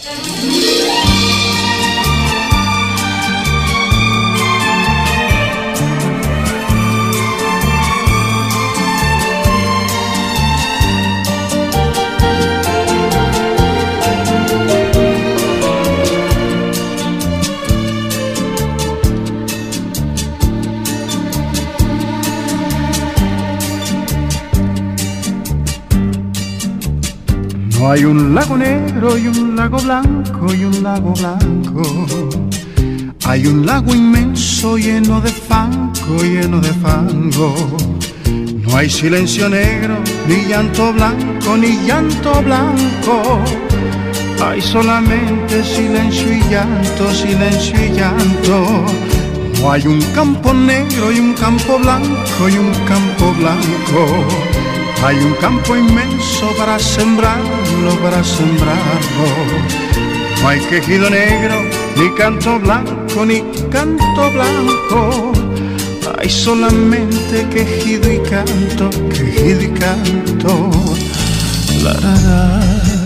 No hay un lago negro y un lago blanco y un lago blanco. Hay un lago inmenso lleno de fango, lleno de fango. No hay silencio negro, ni llanto blanco, ni llanto blanco. Hay solamente silencio y llanto, silencio y llanto. No hay un campo negro y un campo blanco y un campo blanco. Hay un campo inmenso para sembrarlo, para sembrarlo. No hay quejido negro, ni canto blanco, ni canto blanco. Hay solamente quejido y canto, quejido y canto. La, la, la.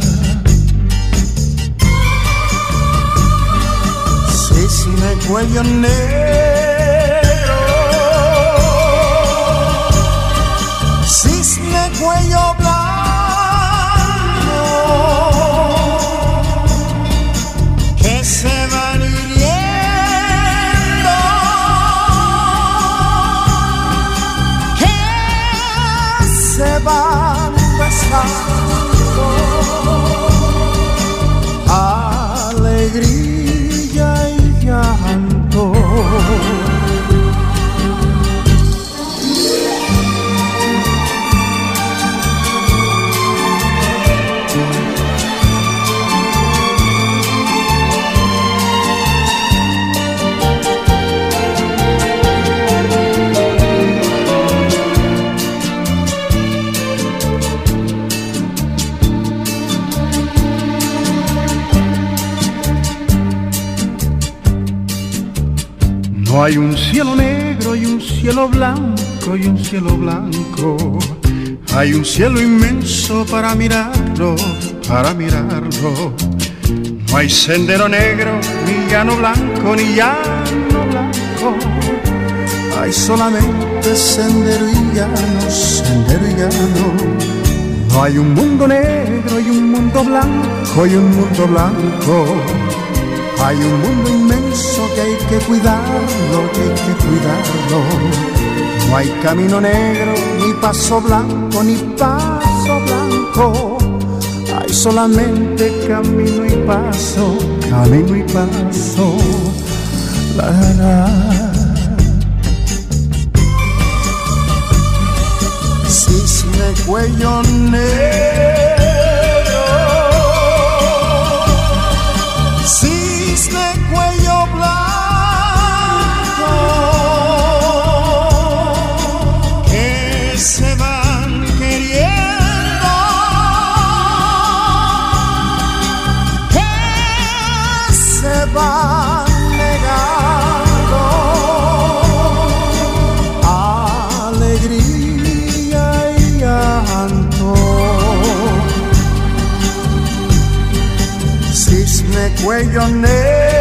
Cisne cuello negro, cisne cuello blanco, que se van hiriendo, que se van besando. Alegría y llanto. No hay un cielo negro y un cielo blanco y un cielo blanco. Hay un cielo inmenso para mirarlo, para mirarlo. No hay sendero negro, ni llano blanco, ni llano blanco. Hay solamente sendero y llano, sendero y llano. No hay un mundo negro y un mundo blanco y un mundo blanco. Hay un mundo inmenso que hay que cuidarlo, que hay que cuidarlo. No hay camino negro, ni paso blanco, ni paso blanco. Hay solamente camino y paso, camino y paso. La, la, la. Cisne cuello negro, cisne cuello blanco, que se van queriendo, que se van negando. Alegría y llanto. Cisne cuello negro,